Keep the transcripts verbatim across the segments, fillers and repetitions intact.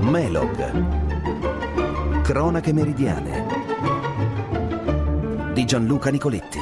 Melog. Cronache meridiane di Gianluca Nicoletti.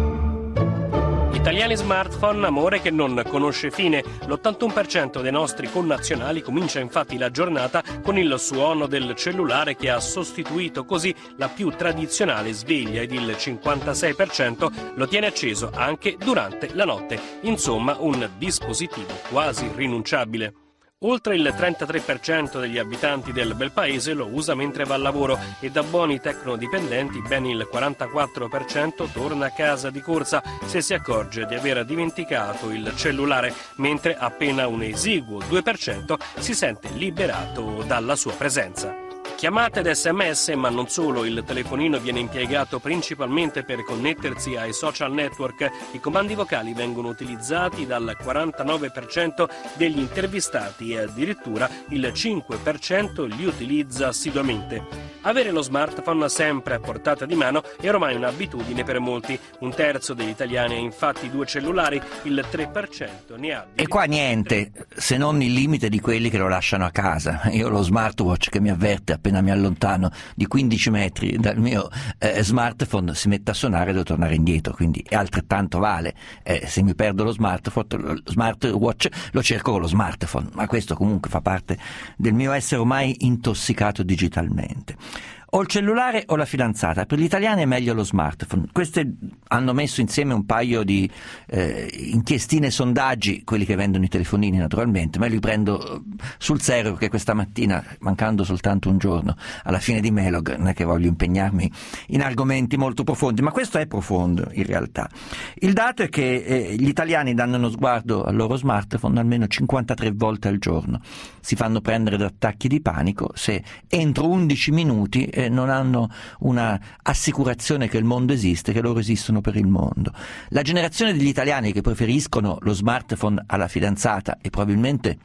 Italiani smartphone, amore che non conosce fine. L'ottantuno per cento dei nostri connazionali comincia infatti la giornata con il suono del cellulare, che ha sostituito così la più tradizionale sveglia, ed il cinquantasei per cento lo tiene acceso anche durante la notte. Insomma, un dispositivo quasi rinunciabile. Oltre il trentatré per cento degli abitanti del bel paese lo usa mentre va al lavoro, e da buoni tecnodipendenti ben il quarantaquattro per cento torna a casa di corsa se si accorge di aver dimenticato il cellulare, mentre appena un esiguo due per cento si sente liberato dalla sua presenza. Chiamate ed sms, ma non solo. Il telefonino viene impiegato principalmente per connettersi ai social network. I comandi vocali vengono utilizzati dal quarantanove per cento degli intervistati e addirittura il cinque per cento li utilizza assiduamente. Avere lo smartphone sempre a portata di mano è ormai un'abitudine per molti. Un terzo degli italiani ha infatti due cellulari, il tre per cento ne ha. E qua niente, se non il limite di quelli che lo lasciano a casa. Io ho lo smartwatch che mi avverte appena mi allontano di quindici metri dal mio eh, smartphone, si mette a suonare e devo tornare indietro, quindi altrettanto vale. Eh, se mi perdo lo smartphone, lo smartwatch lo cerco con lo smartphone, ma questo comunque fa parte del mio essere ormai intossicato digitalmente. O il cellulare o la fidanzata. Per gli italiani è meglio lo smartphone. Queste hanno messo insieme un paio di eh, inchiestine e sondaggi, quelli che vendono i telefonini naturalmente, ma io li prendo sul serio perché questa mattina, mancando soltanto un giorno alla fine di Melog, non è che voglio impegnarmi in argomenti molto profondi, ma questo è profondo in realtà. Il dato è che eh, gli italiani danno uno sguardo al loro smartphone almeno cinquantatré volte al giorno. Si fanno prendere da attacchi di panico se entro undici minuti eh, non hanno una assicurazione che il mondo esiste, che loro esistono per il mondo. La generazione degli italiani che preferiscono lo smartphone alla fidanzata, e probabilmente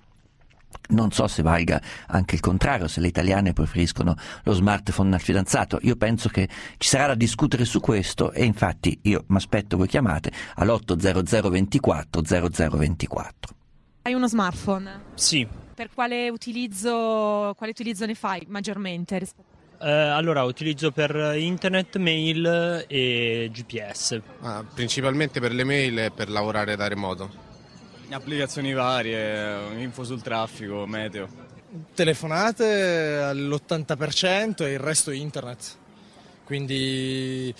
non so se valga anche il contrario, se le italiane preferiscono lo smartphone al fidanzato. Io penso che ci sarà da discutere su questo, e infatti io mi aspetto voi chiamate all'otto zero zero ventiquattro zero zero ventiquattro. Hai uno smartphone? Sì. Per quale utilizzo, quale utilizzo ne fai maggiormente? Eh, allora, utilizzo per internet, mail e G P S. Ah, principalmente per le mail e per lavorare da remoto. Applicazioni varie, info sul traffico, meteo. Telefonate all'ottanta per cento e il resto internet. Quindi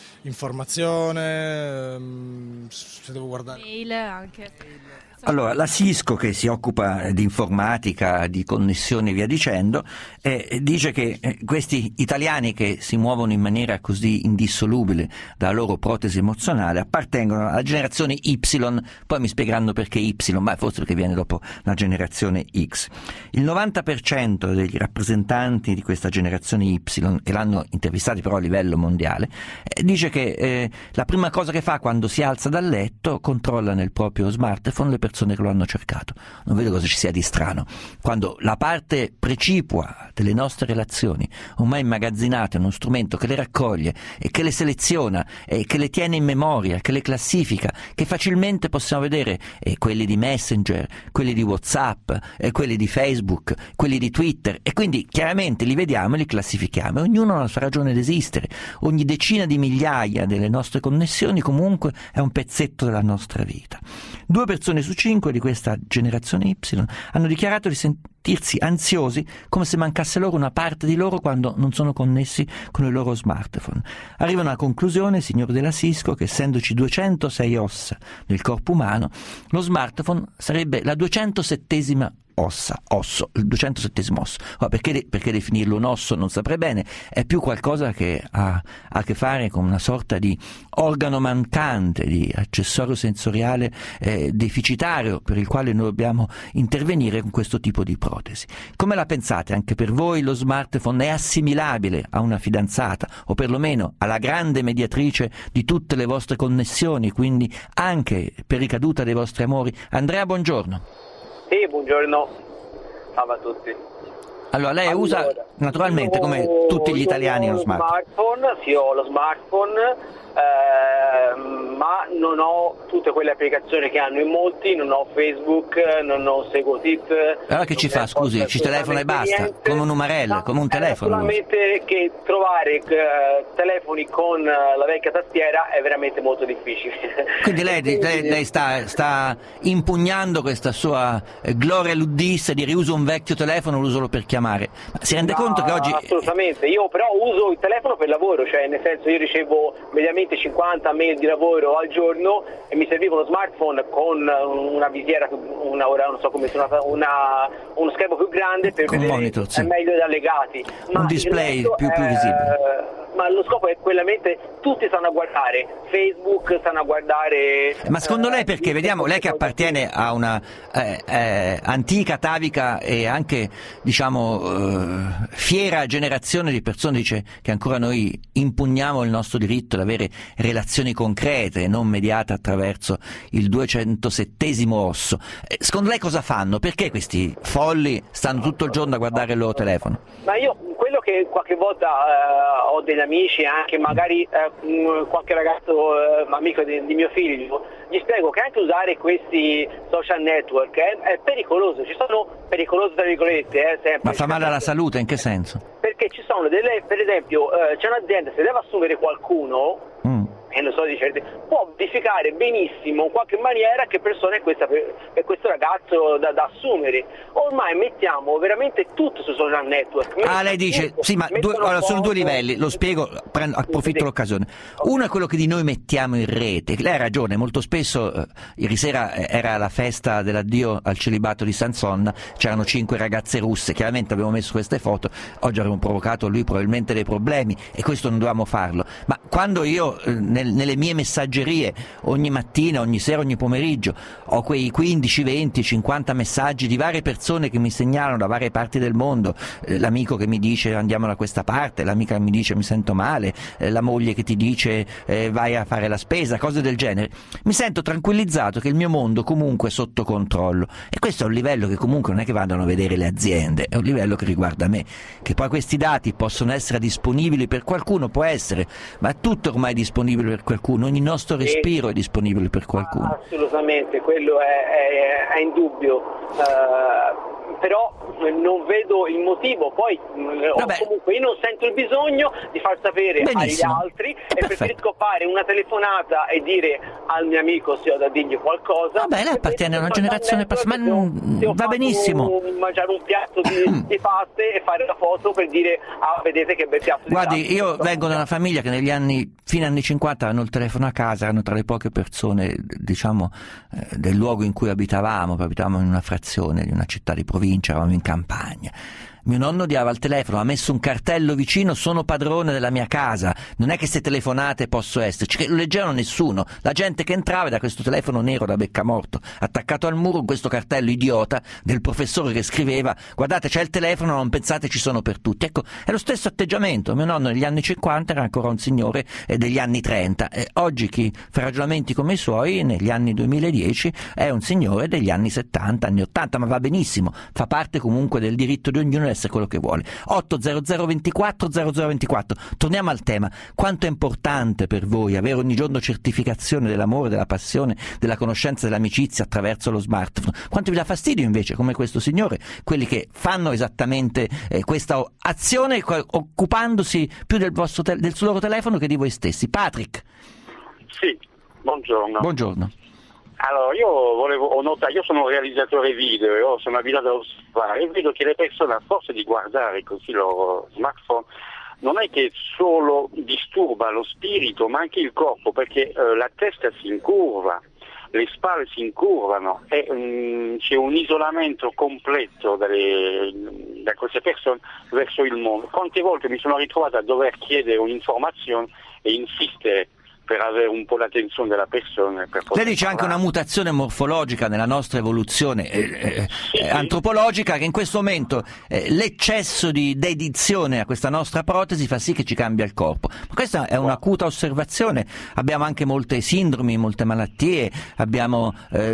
informazione, se devo guardare. Mail anche. Allora, la Cisco, che si occupa di informatica, di connessioni e via dicendo, eh, dice che eh, questi italiani che si muovono in maniera così indissolubile dalla loro protesi emozionale appartengono alla generazione Y, poi mi spiegheranno perché Y, ma forse perché viene dopo la generazione X. Il novanta per cento degli rappresentanti di questa generazione Y, e l'hanno intervistati però a livello mondiale, eh, dice che eh, la prima cosa che fa quando si alza dal letto, controlla nel proprio smartphone le persone che lo hanno cercato. Non vedo cosa ci sia di strano quando la parte precipua delle nostre relazioni, ormai immagazzinate in uno strumento che le raccoglie e che le seleziona e che le tiene in memoria, che le classifica, che facilmente possiamo vedere eh, quelli di Messenger, quelli di WhatsApp, eh, quelli di Facebook, quelli di Twitter, e quindi chiaramente li vediamo e li classifichiamo, e ognuno ha la sua ragione di esistere. Ogni decina di migliaia delle nostre connessioni comunque è un pezzetto della nostra vita. Due persone su cinque di questa generazione Y hanno dichiarato di sentirsi ansiosi, come se mancasse loro una parte di loro quando non sono connessi con il loro smartphone. Arrivano alla conclusione, signori della Cisco, che essendoci duecentosei ossa nel corpo umano, lo smartphone sarebbe la duecentosettesima ossa, osso, il duecentosettesimo osso. Ma perché, perché definirlo un osso non saprei bene, è più qualcosa che ha, ha a che fare con una sorta di organo mancante, di accessorio sensoriale eh, deficitario, per il quale noi dobbiamo intervenire con questo tipo di protesi. Come la pensate? Anche per voi lo smartphone è assimilabile a una fidanzata, o perlomeno alla grande mediatrice di tutte le vostre connessioni, quindi anche per ricaduta dei vostri amori? Andrea, buongiorno. Sì, buongiorno, salve a tutti. Allora, lei allora, usa naturalmente, come tutti gli italiani, lo smartphone. smartphone. Sì, ho lo smartphone, eh, ma non ho tutte quelle applicazioni che hanno in molti, non ho Facebook, non ho Seguotit. Allora che ci fa, scusi? Ci telefona e basta, niente. Come un numerello, no, come un telefono. Solamente che trovare eh, telefoni con eh, la vecchia tastiera è veramente molto difficile. Quindi lei, lei, lei sta, sta impugnando questa sua eh, gloria luddista di riuso un vecchio telefono, lo uso per chiamare. Ma si rende no, conto che oggi... Assolutamente, io però uso il telefono per lavoro, cioè nel senso io ricevo mediamente cinquanta mail di lavoro al giorno e mi serviva uno smartphone con una visiera, una, ora non so come sono, una, uno schermo più grande per con vedere monitor, sì. meglio gli allegati. Ma un display più, più visibile. Ma lo scopo è quellamente tutti stanno a guardare Facebook, stanno a guardare... Ma secondo eh, lei perché? Vediamo, lei che appartiene a una eh, eh, antica, atavica e anche, diciamo, eh, fiera generazione di persone, dice che ancora noi impugniamo il nostro diritto ad avere relazioni concrete, non mediate attraverso il duecentosettesimo osso. Eh, secondo lei cosa fanno? Perché questi folli stanno tutto il giorno a guardare il loro telefono? Ma io, quello che qualche volta eh, ho degli amici, anche magari eh, qualche ragazzo eh, amico di, di mio figlio, gli spiego che anche usare questi social network è, è pericoloso, ci sono pericolosi tra virgolette, eh, sempre. Ma fa male alla salute, in che senso? Perché ci sono delle, per esempio, eh, c'è un'azienda, se deve assumere qualcuno, mm. e non so di certo, può verificare benissimo in qualche maniera che persona è questa è questo ragazzo da, da assumere. Ormai mettiamo veramente tutto su social network. Ah, lei dice, sì, ma due, allora, sono due livelli, lo spiego, prendo, approfitto l'occasione. Uno è quello che di noi mettiamo in rete, lei ha ragione, molto spesso, eh, ieri sera era la festa dell'addio al celibato di Sanson, c'erano cinque ragazze russe, chiaramente abbiamo messo queste foto, oggi avremmo provocato lui probabilmente dei problemi e questo non dovevamo farlo, ma quando io eh, nel, nelle mie messaggerie ogni mattina, ogni sera, ogni pomeriggio ho quei quindici, venti, cinquanta messaggi di varie persone che mi segnalano da varie parti del mondo, eh, l'amico che mi dice andiamo da questa parte, l'amica che mi dice mi sento male, eh, la moglie che ti dice eh, vai a fare la spesa, cose del genere, mi sento tranquillizzato che il mio mondo comunque è sotto controllo e questo è un livello che comunque non è che vadano a vedere le aziende, è un livello che riguarda me, che poi questi dati possono essere disponibili per qualcuno, può essere, ma tutto ormai è disponibile per qualcuno, ogni nostro respiro è disponibile per qualcuno. Assolutamente, quello è, è, è indubbio, uh, però non vedo il motivo, poi Vabbè. comunque io non sento il bisogno di far sapere Benissimo. agli altri e Perfetto. preferisco fare una telefonata e dire al mio amico se ho da dirgli qualcosa. Vabbè, lei appartiene a una generazione passata, ma non... va benissimo. Mangiare un piatto di, di paste e fare la foto per dire ah vedete che bel piatto di Guardi, paste. io vengo da una famiglia che negli anni, fine anni cinquanta, hanno il telefono a casa, erano tra le poche persone, diciamo, eh, del luogo in cui abitavamo, abitavamo in una frazione di una città di provincia, eravamo in campagna. Mio nonno odiava il telefono, ha messo un cartello vicino, sono padrone della mia casa, non è che se telefonate posso esserci, che lo leggevano nessuno, la gente che entrava da questo telefono nero da beccamorto, attaccato al muro questo cartello idiota del professore che scriveva guardate c'è il telefono, non pensate ci sono per tutti, ecco, è lo stesso atteggiamento, mio nonno negli anni cinquanta era ancora un signore degli anni trenta, e oggi chi fa ragionamenti come i suoi negli anni duemiladieci è un signore degli anni settanta, anni ottanta, ma va benissimo, fa parte comunque del diritto di ognuno essere quello che vuole. otto zero zero ventiquattro zero zero ventiquattro. Torniamo al tema. Quanto è importante per voi avere ogni giorno certificazione dell'amore, della passione, della conoscenza, dell'amicizia attraverso lo smartphone? Quanto vi dà fastidio invece, come questo signore, quelli che fanno esattamente eh, questa azione occupandosi più del, vostro te- del loro telefono che di voi stessi? Patrick. Sì, buongiorno. Buongiorno. Allora, io volevo, ho notato, io sono un realizzatore video e ho, sono abituato a osservare e vedo che le persone a forza di guardare così il loro smartphone non è che solo disturba lo spirito ma anche il corpo, perché eh, la testa si incurva, le spalle si incurvano e um, c'è un isolamento completo dalle, da queste persone verso il mondo. Quante volte mi sono ritrovato a dover chiedere un'informazione e insistere per avere un po' l'attenzione della persona. Per Lei dice anche una mutazione morfologica nella nostra evoluzione eh, eh, sì, sì. antropologica, che in questo momento eh, l'eccesso di dedizione a questa nostra protesi fa sì che ci cambia il corpo. Ma questa è un'acuta osservazione, abbiamo anche molte sindromi, molte malattie, abbiamo eh,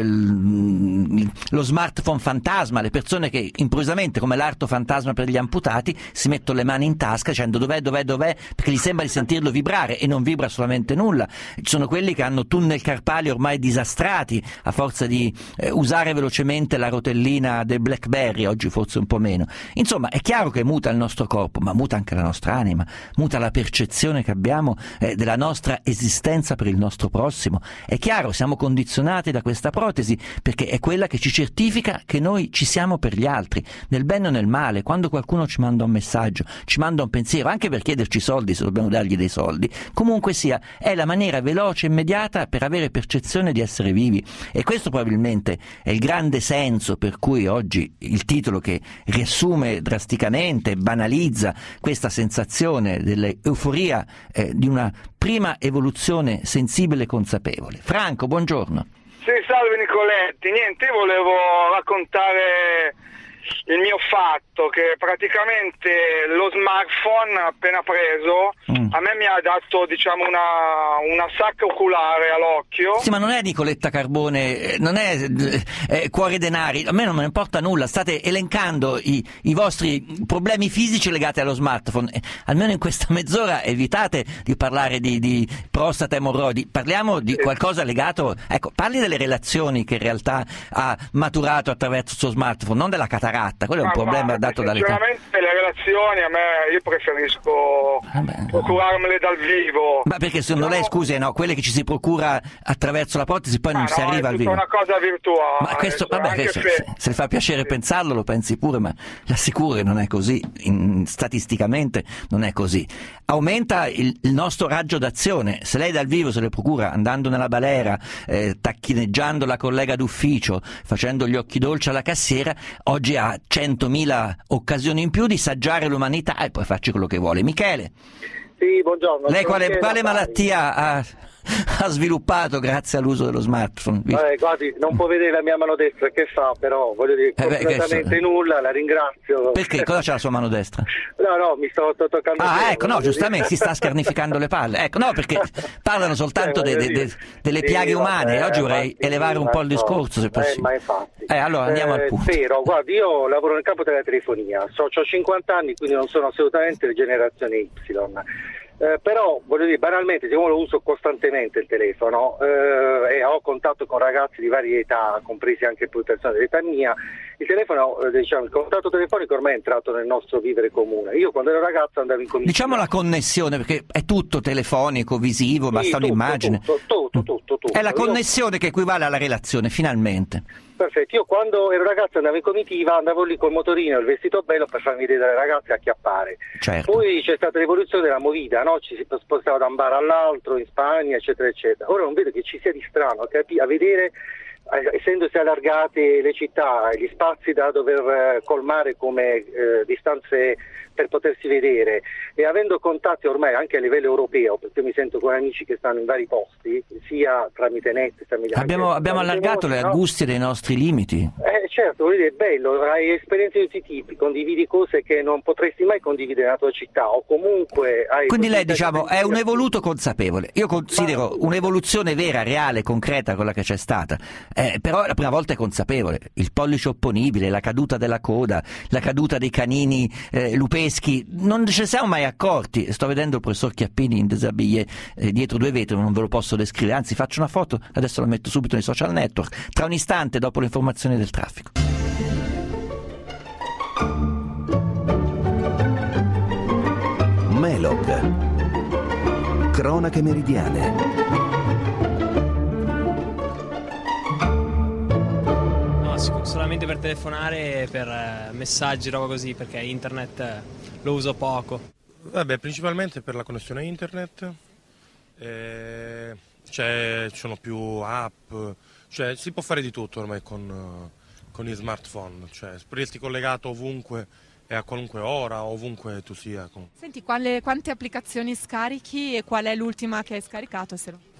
lo smartphone fantasma, le persone che improvvisamente, come l'arto fantasma per gli amputati, si mettono le mani in tasca dicendo dov'è, dov'è, dov'è, perché gli sembra di sentirlo vibrare e non vibra assolutamente nulla. nulla. Ci sono quelli che hanno tunnel carpali ormai disastrati a forza di eh, usare velocemente la rotellina del BlackBerry, oggi forse un po' meno. Insomma, è chiaro che muta il nostro corpo, ma muta anche la nostra anima, muta la percezione che abbiamo eh, della nostra esistenza per il nostro prossimo. È chiaro, siamo condizionati da questa protesi perché è quella che ci certifica che noi ci siamo per gli altri, nel bene o nel male. Quando qualcuno ci manda un messaggio, ci manda un pensiero, anche per chiederci soldi se dobbiamo dargli dei soldi, comunque sia, è la maniera veloce e immediata per avere percezione di essere vivi. E questo probabilmente è il grande senso per cui oggi il titolo, che riassume drasticamente, banalizza questa sensazione dell'euforia eh, di una prima evoluzione sensibile e consapevole. Franco, buongiorno. Sì, salve Nicoletti. Niente, io volevo raccontare il mio fatto, che praticamente lo smartphone appena preso mm. a me mi ha dato, diciamo, una, una sacca oculare all'occhio. Sì, ma non è Nicoletta Carbone, non è eh, cuore denari, a me non me ne importa nulla, state elencando i, i vostri problemi fisici legati allo smartphone. Eh, almeno in questa mezz'ora evitate di parlare di, di prostata e emorroidi, parliamo di qualcosa legato, ecco, parli delle relazioni che in realtà ha maturato attraverso il suo smartphone, non della cataratta. Quello è un ma, problema ma, dato dalle sinceramente le relazioni a me, io preferisco Vabbè, procurarmele dal vivo. Ma perché secondo no. lei, scusi, no, quelle che ci si procura attraverso la protesi poi ma non no, si arriva al vivo? È una cosa virtuale. Ma questo, cioè, vabbè, se, se, se le fa piacere sì. pensarlo, lo pensi pure, ma l'assicuro che non è così, in, statisticamente non è così. Aumenta il, il nostro raggio d'azione. Se lei dal vivo se le procura andando nella balera, eh, tacchineggiando la collega d'ufficio, facendo gli occhi dolci alla cassiera, oggi ha centomila occasioni in più di saggiare l'umanità e poi farci quello che vuole. Michele? Sì, buongiorno. Lei quale, quale malattia ha, ha sviluppato grazie all'uso dello smartphone? Eh, guardi, non può vedere la mia mano destra che fa, però voglio dire, eh completamente nulla, la ringrazio. Perché? Cosa c'ha la sua mano destra? No, no, mi sto toccando. Ah, bene, ecco, no, giustamente, si sta scarnificando le palle. Ecco, no, perché parlano soltanto eh, de, de, de, delle sì, piaghe umane, vabbè, oggi vorrei infatti, elevare un po' il discorso, se eh, possibile. ma infatti. Eh, allora andiamo eh, al punto. Spero, guardi, io lavoro nel campo della telefonia, so, ho cinquanta anni, quindi non sono assolutamente generazione Y. Eh, però voglio dire, banalmente, siccome lo uso costantemente il telefono eh, e ho contatto con ragazzi di varie età, compresi anche poi persone dell'età mia, il telefono, eh, diciamo, il contatto telefonico ormai è entrato nel nostro vivere comune. Io quando ero ragazzo andavo in comitiva. Diciamo la connessione, perché è tutto telefonico, visivo, sì, basta tutto, un'immagine. Tutto, tutto, tutto, tutto. È la connessione Io... che equivale alla relazione, finalmente. Perfetto, io quando ero ragazzo andavo in comitiva, andavo lì col motorino, il vestito bello per farmi vedere dalle ragazze a acchiappare. Certo. Poi c'è stata l'evoluzione della movida, no? Ci si spostava da un bar all'altro, in Spagna, eccetera, eccetera. Ora non vedo che ci sia di strano a, capi- a vedere, eh, essendosi allargate le città, gli spazi da dover eh, colmare come eh, distanze per potersi vedere, e avendo contatti ormai anche a livello europeo, perché mi sento con amici che stanno in vari posti, sia tramite net, tramite abbiamo, anche, abbiamo allargato le angustie, no? Dei nostri limiti. Eh, certo, vuol dire, è bello, hai esperienze di tutti i tipi, condividi cose che non potresti mai condividere nella tua città, o comunque hai... Quindi lei, diciamo, è un evoluto consapevole. Io considero Ma... un'evoluzione vera, reale, concreta quella che c'è stata, eh, però la prima volta è consapevole. Il pollice opponibile, la caduta della coda, la caduta dei canini eh, lupeschi, non ce ne siamo mai accorti. Sto vedendo il professor Chiappini in déshabillé eh, dietro due vetri, non ve lo posso descrivere, anzi faccio una foto, adesso la metto subito nei social network, tra un istante dopo le informazioni del traffico. Melog, cronache meridiane. Solamente per telefonare e per eh, messaggi, roba così, perché internet eh, lo uso poco. Vabbè, principalmente per la connessione a internet, eh, cioè, ci sono più app, cioè si può fare di tutto ormai con, con il smartphone, cioè resti collegato ovunque e a qualunque ora, ovunque tu sia. Senti, quale, quante applicazioni scarichi e qual è l'ultima che hai scaricato? Se lo...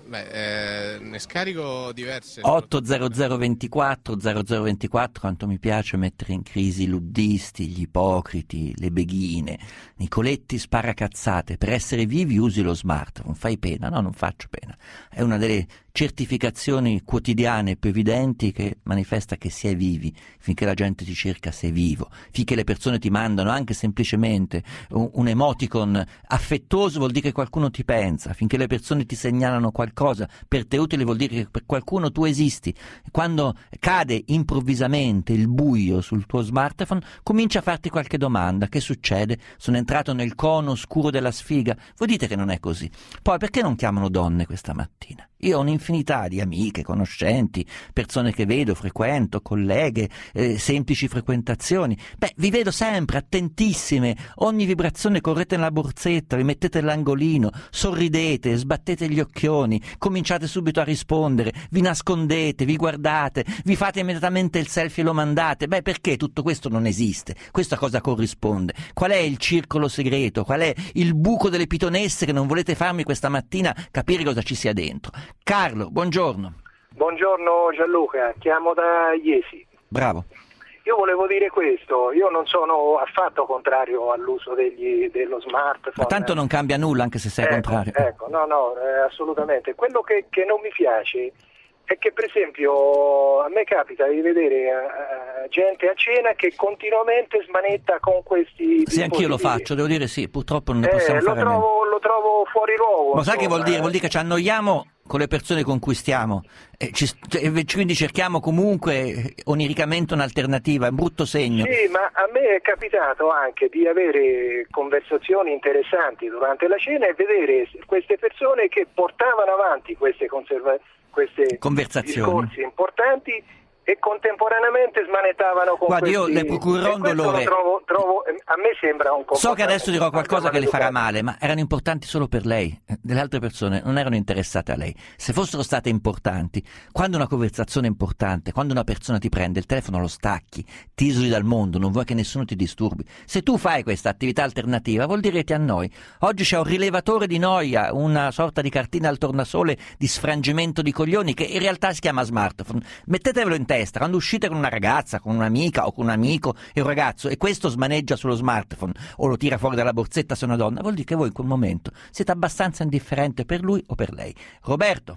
Beh, eh, ne scarico diverse. otto zero zero ventiquattro zero zero ventiquattro, quanto mi piace mettere in crisi i luddisti, gli ipocriti, le beghine. Nicoletti spara cazzate, per essere vivi usi lo smartphone, fai pena? No, non faccio pena. È una delle certificazioni quotidiane più evidenti che manifesta che si è vivi. Finché la gente ti cerca sei vivo, finché le persone ti mandano anche semplicemente un, un emoticon affettuoso vuol dire che qualcuno ti pensa, finché le persone ti segnalano qualcosa per te utile vuol dire che per qualcuno tu esisti. Quando cade improvvisamente il buio sul tuo smartphone comincia a farti qualche domanda: che succede? Sono entrato nel cono scuro della sfiga? Voi dite che non è così. Poi perché non chiamano donne questa mattina? Io ho un'infinità di amiche, conoscenti, persone che vedo, frequento, colleghe, eh, semplici frequentazioni. Beh, vi vedo sempre attentissime, ogni vibrazione correte nella borsetta, vi mettete l'angolino, sorridete, sbattete gli occhioni, cominciate subito a rispondere, vi nascondete, vi guardate, vi fate immediatamente il selfie e lo mandate. Beh, perché tutto questo non esiste? Questo a cosa corrisponde? Qual è il circolo segreto? Qual è il buco delle pitonesse che non volete farmi questa mattina capire cosa ci sia dentro? Carlo, buongiorno. Buongiorno Gianluca, chiamo da Iesi. Bravo. Io volevo dire questo, io non sono affatto contrario all'uso degli, dello smartphone. Ma tanto non cambia nulla anche se sei ecco, contrario. Ecco, no, no, eh, assolutamente. Quello che, che non mi piace è che per esempio a me capita di vedere uh, gente a cena che continuamente smanetta con questi Sì, anch'io lo faccio, devo dire sì, purtroppo non ne possiamo eh, lo fare a meno. trovo, lo trovo fuori luogo. Ma sai che vuol dire? eh. Vuol dire che ci annoiamo con le persone con cui stiamo, e ci, e quindi cerchiamo comunque oniricamente un'alternativa, è un brutto segno. Sì, ma a me è capitato anche di avere conversazioni interessanti durante la cena e vedere queste persone che portavano avanti queste, conserva- queste conversazioni discorsi importanti e contemporaneamente smanettavano con Guardi, questi... io le procurerò un questo dolore. Lo trovo, trovo, a me sembra un comportamento... So che adesso dirò qualcosa che le farà educato. male, ma erano importanti solo per lei. Delle altre persone non erano interessate a lei. Se fossero state importanti, quando una conversazione è importante, quando una persona ti prende il telefono lo stacchi, ti isoli dal mondo, non vuoi che nessuno ti disturbi. Se tu fai questa attività alternativa vuol dire che ti annoi. Oggi c'è un rilevatore di noia, una sorta di cartina al tornasole di sfrangimento di coglioni che in realtà si chiama smartphone. Mettetevelo in testa, quando uscite con una ragazza, con un'amica o con un amico e un ragazzo e questo smaneggia sullo smartphone o lo tira fuori dalla borsetta se è una donna, vuol dire che voi in quel momento siete abbastanza indifferente per lui o per lei. Roberto.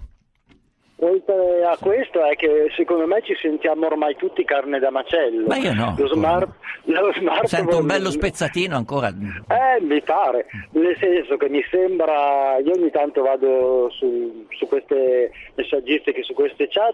Oltre a questo è che secondo me ci sentiamo ormai tutti carne da macello. Ma io no. Lo smart, lo smartphone... Sento un bello spezzatino ancora. Eh, mi pare. Nel senso che mi sembra... Io ogni tanto vado su, su queste messaggistiche, su queste chat,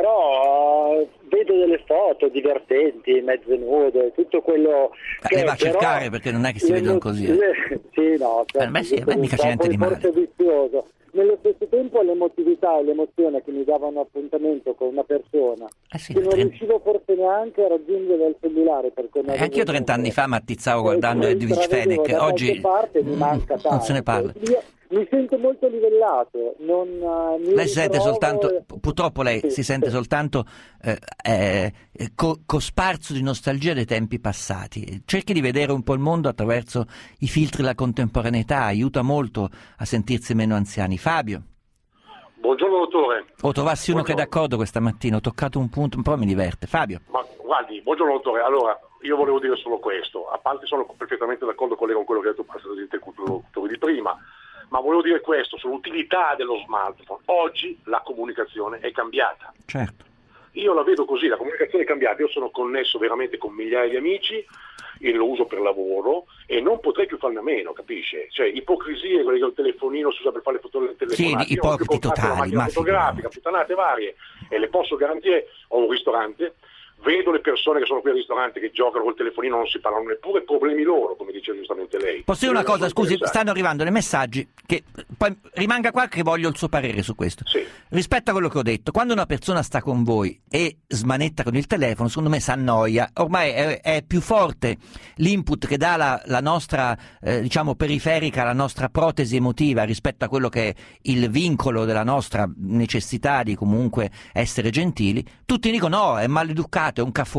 però uh, vedo delle foto divertenti, mezze nude, tutto quello che... Le va a però, cercare perché non è che si le, vedono così. Eh. Le, sì, no. Cioè, eh, beh sì, beh, mica c'è niente di male. Forse vizioso. Nello stesso tempo l'emotività e l'emozione che mi davano appuntamento con una persona eh sì, che non trenta riuscivo forse neanche a raggiungere dal cellulare perché eh, anch'io trent'anni fa mi attizzavo guardando Edwige Fenech, oggi mi manca tanto. Non se ne parla. Io mi sento molto livellato, non, uh, mi lei si sente soltanto, e... purtroppo lei sì, si sente sì. soltanto eh, eh, co- cosparso di nostalgia dei tempi passati. Cerchi di vedere un po' il mondo attraverso i filtri della contemporaneità, aiuta molto a sentirsi meno anziani. Fabio. Buongiorno dottore. O trovassi uno buongiorno. Che è d'accordo questa mattina, ho toccato un punto, un po' mi diverte. Fabio. Ma guardi, buongiorno dottore, allora io volevo dire solo questo, a parte sono perfettamente d'accordo con lei con quello che ha detto il dottore di prima, ma volevo dire questo, sull'utilità dello smartphone. Oggi la comunicazione è cambiata. Certo. Io la vedo così, la comunicazione è cambiata, io sono connesso veramente con migliaia di amici, io lo uso per lavoro e non potrei più farne a meno, capisce? Cioè ipocrisie, quelli che il telefonino si usa per fare le foto telefonate. Sì, ipocriti totali, la macchina ma fotografica, puttanate varie, e le posso garantire, ho un ristorante, vedo le persone che sono qui al ristorante che giocano col telefonino, non si parlano neppure, problemi loro, come dice giustamente lei. Posso dire una cosa, scusi, stanno arrivando dei messaggi che poi rimanga qua che voglio il suo parere su questo. Sì. Rispetto a quello che ho detto, quando una persona sta con voi e smanetta con il telefono, secondo me si annoia, ormai è, è più forte l'input che dà la, la nostra, eh, diciamo, periferica, la nostra protesi emotiva rispetto a quello che è il vincolo della nostra necessità di comunque essere gentili. Tutti dicono no, è maleducato, è un cafone.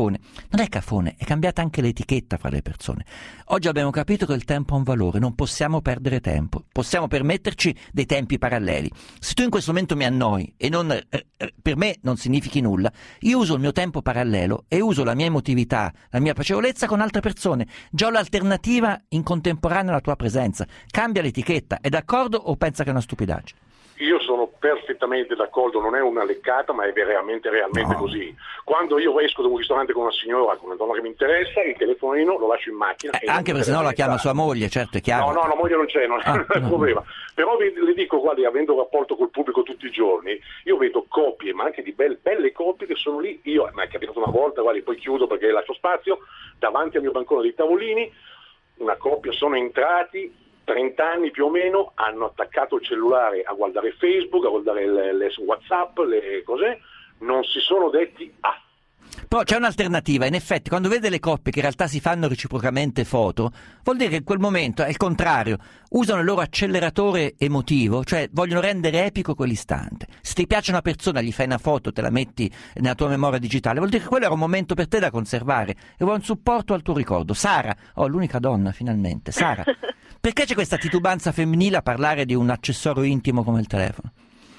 cafone. Non è cafone, è cambiata anche l'etichetta fra le persone. Oggi abbiamo capito che il tempo ha un valore, non possiamo perdere tempo, possiamo permetterci dei tempi paralleli. Se tu in questo momento mi annoi e non, eh, per me non significhi nulla, io uso il mio tempo parallelo e uso la mia emotività, la mia piacevolezza con altre persone. Già ho l'alternativa in contemporanea alla tua presenza. Cambia l'etichetta, è d'accordo o pensa che è una stupidaggine? Io sono perfettamente d'accordo, non è una leccata, ma è veramente, realmente no. così. Quando io esco da un ristorante con una signora, con una donna che mi interessa, il telefonino lo lascio in macchina. Eh, anche perché sennò la chiama sua moglie, certo, è chiaro. No, no, la moglie non c'è, non, ah, non è no. problema. Però vi, le dico, guardi, avendo rapporto col pubblico tutti i giorni, io vedo coppie, ma anche di belle, belle coppie che sono lì, io, mi è capitato una volta, guardi, poi chiudo perché lascio spazio, davanti al mio bancone dei tavolini, una coppia sono entrati, trenta anni più o meno, hanno attaccato il cellulare a guardare Facebook, a guardare le, le WhatsApp, le cose, non si sono detti ah. Però c'è un'alternativa, in effetti quando vede le coppie che in realtà si fanno reciprocamente foto, vuol dire che in quel momento è il contrario, usano il loro acceleratore emotivo, cioè vogliono rendere epico quell'istante. Se ti piace una persona, gli fai una foto, te la metti nella tua memoria digitale, vuol dire che quello era un momento per te da conservare e vuoi un supporto al tuo ricordo. Sara, oh l'unica donna finalmente, Sara, perché c'è questa titubanza femminile a parlare di un accessorio intimo come il telefono?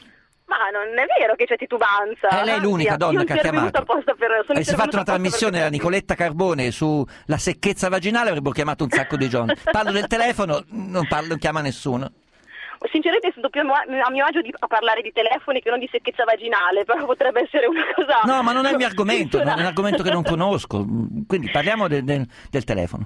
Ma non è vero che c'è titubanza. È lei l'unica donna che ha chiamato. Per, Avessi fatto una trasmissione da Nicoletta Carbone sulla secchezza vaginale, avrebbero chiamato un sacco di giorni. Parlo del telefono, non, parlo, non chiama nessuno. Sinceramente sono più a mio agio di, a parlare di telefoni che non di secchezza vaginale, però potrebbe essere una cosa... No, ma non è il mio argomento, è un argomento che non conosco, quindi parliamo de, de, del telefono.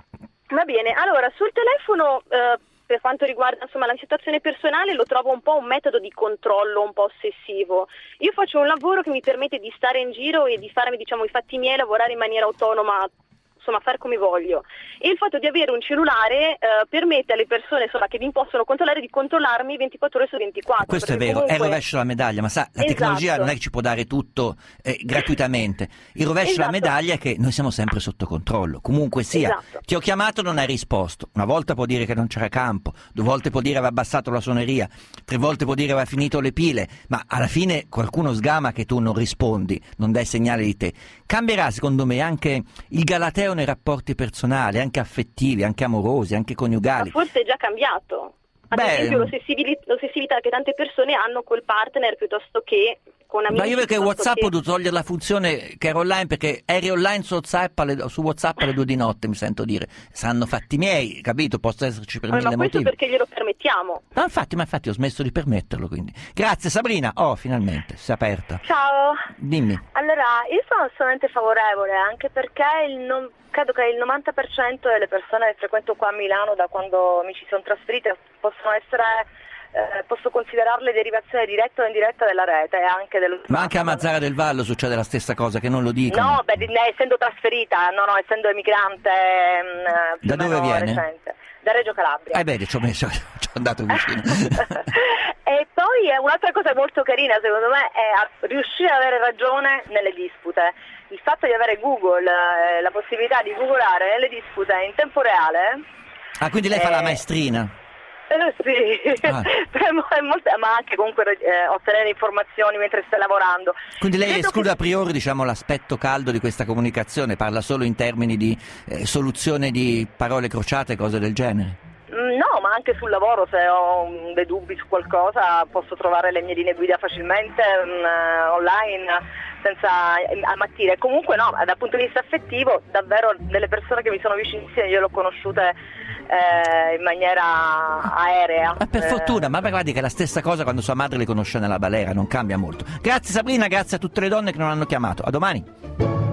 Va bene, allora sul telefono... Eh, per quanto riguarda insomma la situazione personale lo trovo un po' un metodo di controllo un po' ossessivo. Io faccio un lavoro che mi permette di stare in giro e di farmi diciamo i fatti miei, lavorare in maniera autonoma, insomma fare come voglio, e il fatto di avere un cellulare eh, permette alle persone insomma che mi possono controllare di controllarmi ventiquattro ore su ventiquattro. Questo è vero, comunque... è il rovescio della medaglia, ma sa, la esatto. tecnologia non è che ci può dare tutto eh, gratuitamente, il rovescio esatto. della medaglia è che noi siamo sempre sotto controllo, comunque sia, esatto. ti ho chiamato, non hai risposto, una volta può dire che non c'era campo, due volte può dire aveva abbassato la suoneria, tre volte può dire aveva finito le pile, ma alla fine qualcuno sgama che tu non rispondi, non dai segnale di te. Cambierà secondo me anche il galateo nei rapporti personali, anche affettivi, anche amorosi, anche coniugali. Ma forse è già cambiato. Ad Beh, esempio l'ossessività, l'ossessività che tante persone hanno col partner piuttosto che con amici. Ma io perché WhatsApp che... ho dovuto togliere la funzione che era online, perché eri online su WhatsApp alle, su WhatsApp alle due di notte, mi sento dire. Saranno fatti miei, capito? Posso esserci per mille motivi. Ma questo motivi. perché glielo permettiamo. No, infatti, ma infatti ho smesso di permetterlo, quindi. Grazie Sabrina. Oh, finalmente, si è aperta. Ciao. Dimmi. Allora, io sono assolutamente favorevole, anche perché il non... credo che il novanta per cento delle persone che frequento qua a Milano da quando mi ci sono trasferite possono essere... Eh, posso considerarle derivazione diretta o indiretta della rete e anche dello smartphone. Ma anche a Mazzara del Vallo succede la stessa cosa, che non lo dicono. No, beh, essendo trasferita, no, no, essendo emigrante mh, più da o dove meno viene? recente. Da Reggio Calabria. Eh beh, ci ho messo, ci ho andato vicino. E poi eh, un'altra cosa molto carina secondo me è a riuscire ad avere ragione nelle dispute. Il fatto di avere Google, eh, la possibilità di googolare nelle dispute in tempo reale. Ah, quindi lei eh, fa la maestrina? Eh, sì, ah. è molto, ma anche comunque eh, ottenere informazioni mentre stai lavorando. Quindi lei Credo esclude che... a priori, diciamo, l'aspetto caldo di questa comunicazione, parla solo in termini di eh, soluzione di parole crociate e cose del genere? No, ma anche sul lavoro, se ho um, dei dubbi su qualcosa posso trovare le mie linee guida facilmente um, online senza ammattire. Comunque no, dal punto di vista affettivo davvero delle persone che mi sono vicinissime io le ho conosciute eh, in maniera aerea. Ma per eh. fortuna, ma guardi che è la stessa cosa quando sua madre le conosce nella balera, non cambia molto. Grazie Sabrina, grazie a tutte le donne che non hanno chiamato, a domani.